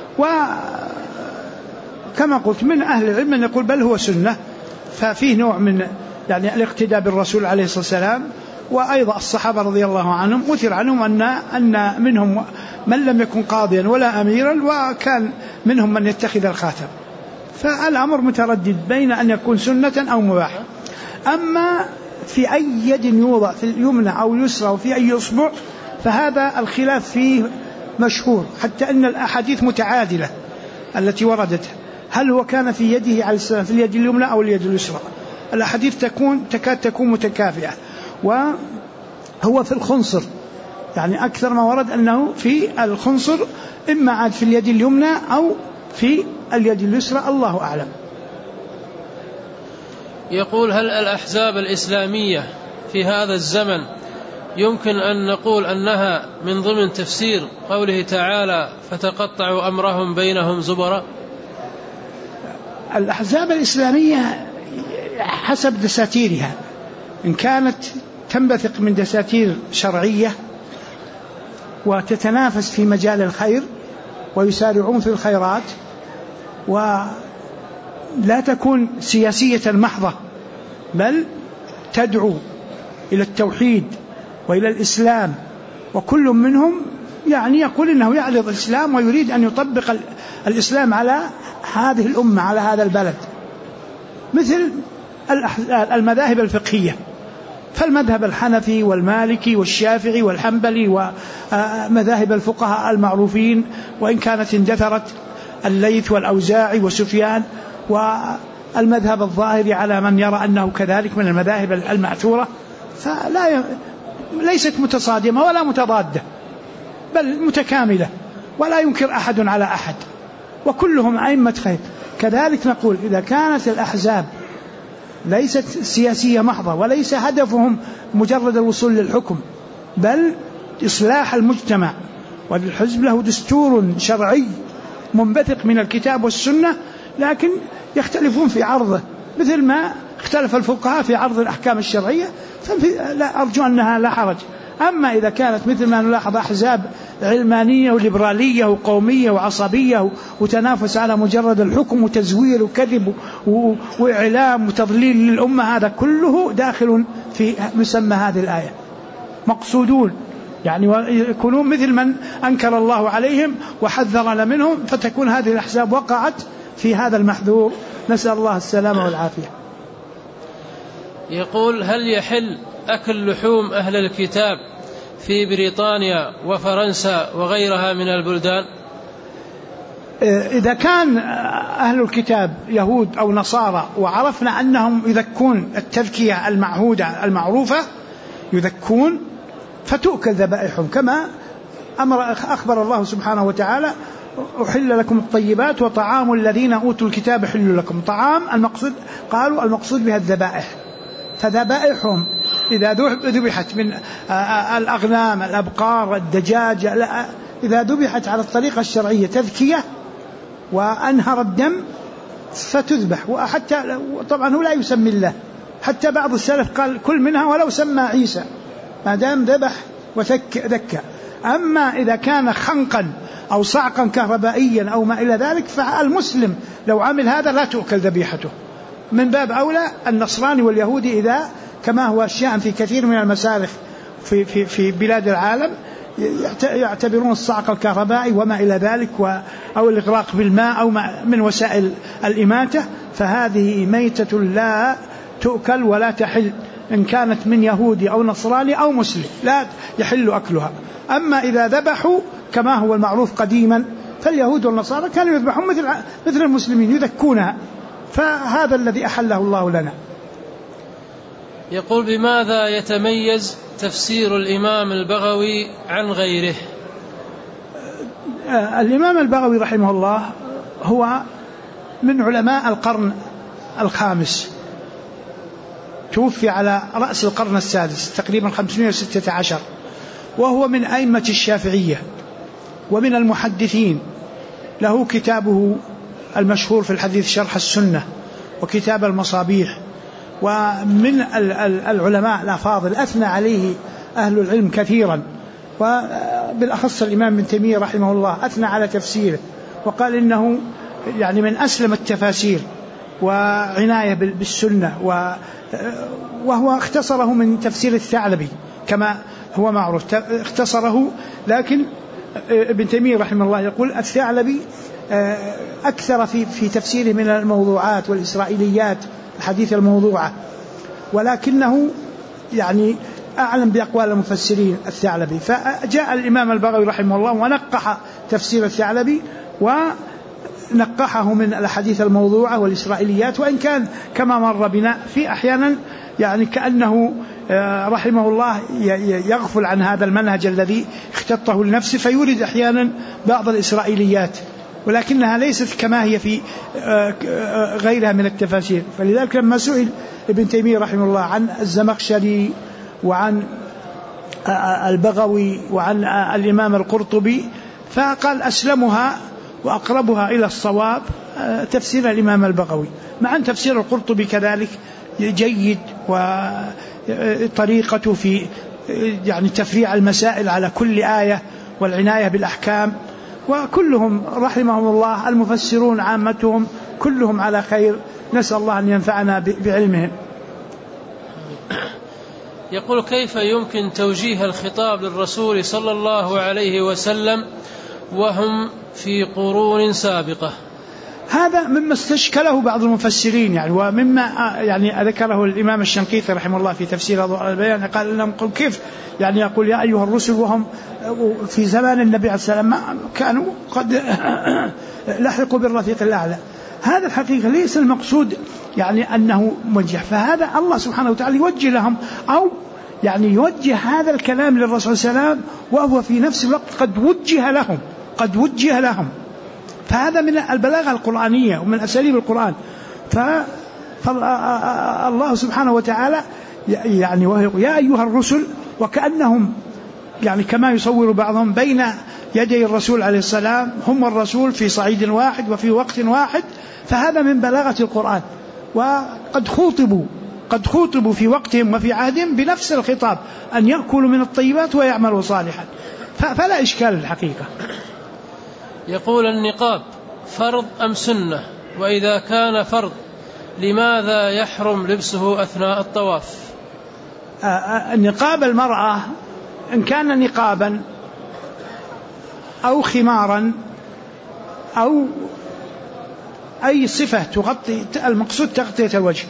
وكما قلت من أهل العلم من يقول بل هو سنة، ففيه نوع من يعني الاقتداء بالرسول عليه الصلاة والسلام. وأيضا الصحابة رضي الله عنهم أثر عنهم أن منهم من لم يكن قاضيا ولا أميرا، وكان منهم من يتخذ الخاتم، فالأمر متردد بين أن يكون سنة أو مباح. أما في أي يد يوضع، في اليمنى أو اليسرى وفي أي أصبع، فهذا الخلاف فيه مشهور، حتى أن الأحاديث متعادلة التي وردت، هل هو كان في يده عليه السلام في اليد اليمنى أو اليد اليسرى. الأحاديث تكاد تكون متكافئة. وهو في الخنصر، يعني أكثر ما ورد أنه في الخنصر، إما عاد في اليد اليمنى أو في اليد اليسرى، الله أعلم. يقول هل الأحزاب الإسلامية في هذا الزمن يمكن أن نقول أنها من ضمن تفسير قوله تعالى فتقطعوا أمرهم بينهم زبرا؟ الأحزاب الإسلامية حسب دساتيرها، إن كانت تنبثق من دساتير شرعية وتتنافس في مجال الخير ويسارعون في الخيرات، ولا تكون سياسية محضة، بل تدعو إلى التوحيد وإلى الإسلام، وكل منهم يعني يقول إنه يعرض الإسلام ويريد أن يطبق الإسلام على هذه الأمة، على هذا البلد، مثل المذاهب الفقهية، فالمذهب الحنفي والمالكي والشافعي والحنبلي ومذاهب الفقهاء المعروفين، وإن كانت اندثرت، الليث والأوزاعي وسفيان، والمذهب الظاهري على من يرى أنه كذلك من المذاهب المأثورة، ليست متصادمة ولا متضادة، بل متكاملة، ولا ينكر أحد على أحد، وكلهم أئمة خير. كذلك نقول إذا كانت الأحزاب ليست سياسية محضة، وليس هدفهم مجرد الوصول للحكم، بل إصلاح المجتمع، والحزب له دستور شرعي منبثق من الكتاب والسنة، لكن يختلفون في عرضه مثل ما اختلف الفقهاء في عرض الأحكام الشرعية، لا أرجو أنها لا حرج. أما إذا كانت مثل ما نلاحظ أحزاب علمانية وليبرالية وقومية وعصبية وتنافس على مجرد الحكم وتزوير وكذب وإعلام وتضليل للأمة، هذا كله داخل في مسمى هذه الآية، مقصودون يعني يكونون مثل من أنكر الله عليهم وحذرنا منهم، فتكون هذه الأحزاب وقعت في هذا المحذور، نسأل الله السلامة والعافية. يقول: هل يحل أكل لحوم أهل الكتاب في بريطانيا وفرنسا وغيرها من البلدان؟ إذا كان أهل الكتاب يهود أو نصارى وعرفنا أنهم يذكون التذكية المعهودة المعروفة يذكون، فتؤكل ذبائحهم، كما أخبر الله سبحانه وتعالى: أحل لكم الطيبات وطعام الذين أوتوا الكتاب حل لكم. طعام المقصود، قالوا المقصود بها الذبائح، فذبائحهم إذا ذبحت من الأغنام، الأبقار، الدجاج، إذا ذبحت على الطريقة الشرعية تذكية وأنهر الدم فتذبح. وحتى طبعا هو لا يسمي الله، حتى بعض السلف قال كل منها ولو سمى عيسى ما دام ذبح وذكى. أما إذا كان خنقا أو صعقا كهربائيا أو ما إلى ذلك، فالمسلم لو عمل هذا لا تؤكل ذبيحته. من باب أولى النصراني واليهودي، إذا كما هو الشأن في كثير من المسالخ في بلاد العالم يعتبرون الصعق الكهربائي وما إلى ذلك أو الإغراق بالماء أو من وسائل الإماتة، فهذه ميتة لا تؤكل ولا تحل، إن كانت من يهودي أو نصراني أو مسلم لا يحل أكلها. أما إذا ذبحوا كما هو المعروف قديما، فاليهود والنصارى كانوا يذبحون مثل المسلمين يذكونها، فهذا الذي أحله الله لنا. يقول: بماذا يتميز تفسير الإمام البغوي عن غيره؟ الإمام البغوي رحمه الله هو من علماء القرن الخامس، توفي على رأس القرن السادس تقريبا 516، وهو من أئمة الشافعية ومن المحدثين. له كتابه المشهور في الحديث شرح السنة، وكتاب المصابيح، ومن العلماء الأفاضل أثنى عليه أهل العلم كثيرا، وبالأخص الإمام ابن تيمية رحمه الله أثنى على تفسيره وقال إنه يعني من أسلم التفاسير وعناية بالسنة، وهو اختصره من تفسير الثعلبي كما هو معروف، اختصره. لكن ابن تيمية رحمه الله يقول الثعلبي أكثر في تفسيره من الموضوعات والإسرائيليات، الحديث الموضوعة، ولكنه يعني أعلم بأقوال المفسرين الثعلبي. فجاء الإمام البغوي رحمه الله ونقح تفسير الثعلبي ونقحه من الحديث الموضوعة والإسرائيليات، وإن كان كما مر بنا في أحيانا يعني كأنه رحمه الله يغفل عن هذا المنهج الذي اختطه لنفسه، فيورد أحيانا بعض الإسرائيليات، ولكنها ليست كما هي في غيرها من التفاسير. فلذلك لما سئل ابن تيمية رحمه الله عن الزمخشري وعن البغوي وعن الإمام القرطبي، فقال أسلمها وأقربها إلى الصواب تفسير الإمام البغوي، مع أن تفسير القرطبي كذلك جيد، وطريقته في يعني تفريع المسائل على كل آية والعناية بالأحكام، وكلهم رحمهم الله المفسرون عامتهم كلهم على خير، نسأل الله أن ينفعنا بعلمهم. يقول: كيف يمكن توجيه الخطاب للرسول صلى الله عليه وسلم وهم في قرون سابقة؟ هذا مما استشكله بعض المفسرين يعني، ومما يعني ذكره الإمام الشنقيطي رحمه الله في تفسير أضواء البيان، قال لهم: كيف يعني يقول يا أيها الرسل وهم في زمان النبي عليه السلام ما كانوا قد لحقوا بالرفيق الأعلى. هذا الحقيقة ليس المقصود يعني أنه موجه، فهذا الله سبحانه وتعالى يوجه لهم، أو يعني يوجه هذا الكلام للرسول صلى الله عليه وسلم وهو في نفس الوقت قد وجه لهم. فهذا من البلاغة القرآنية ومن أساليب القرآن. فالله سبحانه وتعالى يعني يا أيها الرسل، وكأنهم يعني كما يصور بعضهم بين يدي الرسول عليه السلام هم الرسول في صعيد واحد وفي وقت واحد، فهذا من بلاغة القرآن. وقد خوطبوا في وقتهم وفي عهدهم بنفس الخطاب، أن يأكلوا من الطيبات ويعملوا صالحا، فلا إشكال الحقيقة. يقول: النقاب فرض أم سنة؟ وإذا كان فرض لماذا يحرم لبسه أثناء الطواف؟ نقاب المرأة إن كان نقابا أو خمارا أو أي صفة تغطي، المقصود تغطية الوجه.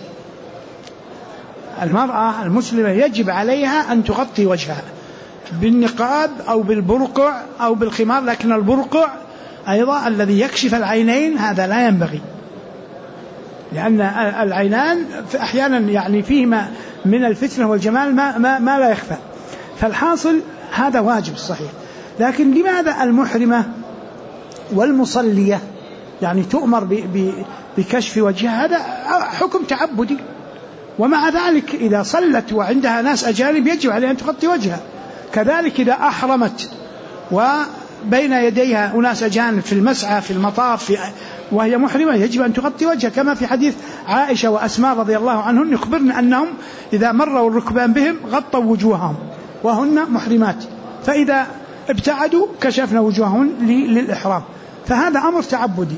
المرأة المسلمة يجب عليها أن تغطي وجهها بالنقاب أو بالبرقع أو بالخمار، لكن البرقع أيضا الذي يكشف العينين هذا لا ينبغي، لأن العينان أحيانا يعني فيهما من الفتنة والجمال ما لا يخفى. فالحاصل هذا واجب صحيح. لكن لماذا المحرمة والمصلية يعني تؤمر بكشف وجهها؟ هذا حكم تعبدي، ومع ذلك إذا صلت وعندها ناس أجانب يجب عليها أن تغطي وجهها. كذلك إذا أحرمت وبين يديها أناس أجانب في المسعى في المطاف وهي محرمة يجب أن تغطي وجهها، كما في حديث عائشة وأسماء رضي الله عنهن يخبرن أنهم إذا مروا الركبان بهم غطوا وجوههم وهن محرمات، فإذا ابتعدوا كشفنا وجوههن للإحرام. فهذا أمر تعبدي.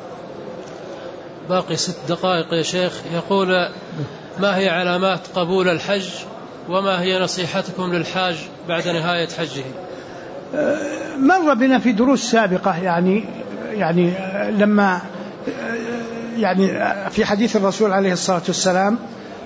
باقي 6 دقائق يا شيخ. يقول: ما هي علامات قبول الحج، وما هي نصيحتكم للحاج بعد نهاية حجه؟ مر بنا في دروس سابقة يعني لما يعني في حديث الرسول عليه الصلاة والسلام: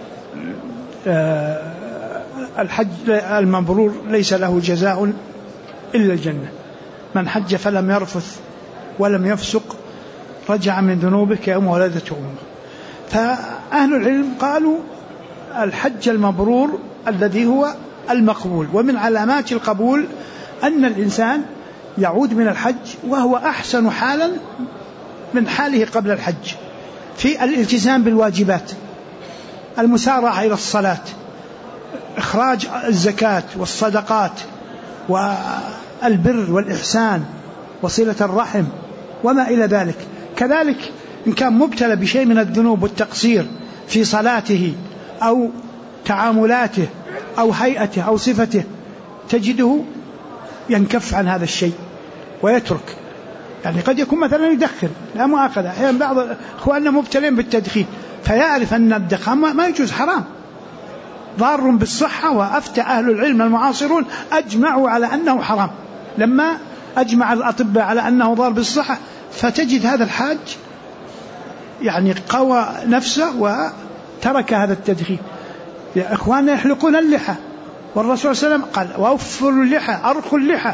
الحج المبرور ليس له جزاء إلا الجنة، من حج فلم يرفث ولم يفسق رجع من ذنوبه كيوم ولدته أمه. فأهل العلم قالوا الحج المبرور الذي هو المقبول، ومن علامات القبول أن الإنسان يعود من الحج وهو أحسن حالا من حاله قبل الحج، في الالتزام بالواجبات، المسارعة إلى الصلاة، إخراج الزكاة والصدقات والبر والإحسان وصلة الرحم وما إلى ذلك. كذلك إن كان مبتلى بشيء من الذنوب والتقصير في صلاته أو تعاملاته أو هيئته أو صفته تجده ينكف عن هذا الشيء ويترك. يعني قد يكون مثلا يدخن لا مؤاخذة، أحيانا بعض أخواننا مبتلين بالتدخين فيعرف أن الدخان ما يجوز، حرام ضار بالصحة، وأفتى أهل العلم المعاصرون أجمعوا على أنه حرام لما أجمع الأطباء على أنه ضار بالصحة. فتجد هذا الحاج يعني قوى نفسه وترك هذا التدخين. يا إخواننا يحلقون اللحى، والرسول صلى الله عليه وسلم قال: وأوفروا اللحى، أرخوا اللحى،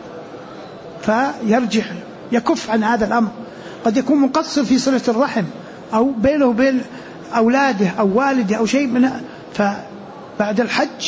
فيرجع يكف عن هذا الأمر. قد يكون مقصر في صلة الرحم أو بينه وبين أولاده أو والده أو شيء من، فبعد الحج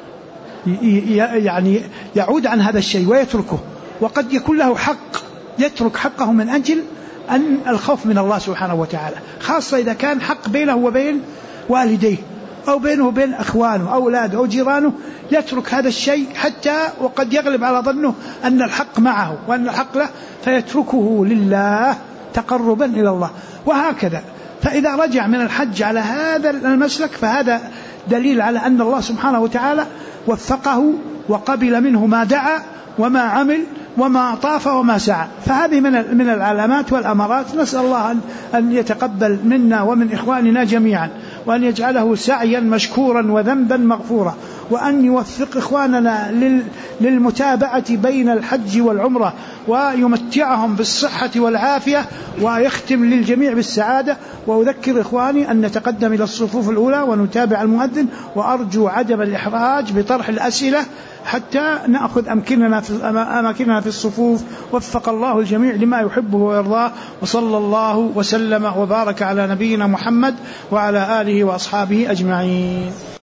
يعني يعود عن هذا الشيء ويتركه. وقد يكون له حق يترك حقه من أجل أن الخوف من الله سبحانه وتعالى، خاصة إذا كان حق بينه وبين والديه أو بينه وبين أخوانه أو أولاده أو جيرانه، يترك هذا الشيء حتى وقد يغلب على ظنه أن الحق معه وأن الحق له، فيتركه لله تقربا إلى الله، وهكذا. فإذا رجع من الحج على هذا المسلك فهذا دليل على أن الله سبحانه وتعالى وفقه وقبل منه ما دعا وما عمل وما طاف وما سعى. فهذه من العلامات والأمارات. نسأل الله أن يتقبل منا ومن إخواننا جميعا، وأن يجعله سعيا مشكورا وذنبا مغفورا، وأن يوفق إخواننا للمتابعة بين الحج والعمرة ويمتعهم بالصحة والعافية ويختم للجميع بالسعادة. وأذكر إخواني أن نتقدم إلى الصفوف الأولى ونتابع المؤذن، وأرجو عدم الإحراج بطرح الأسئلة حتى نأخذ أماكننا في الصفوف. وفق الله الجميع لما يحبه ويرضاه، وصلى الله وسلم وبارك على نبينا محمد وعلى آله وأصحابه أجمعين.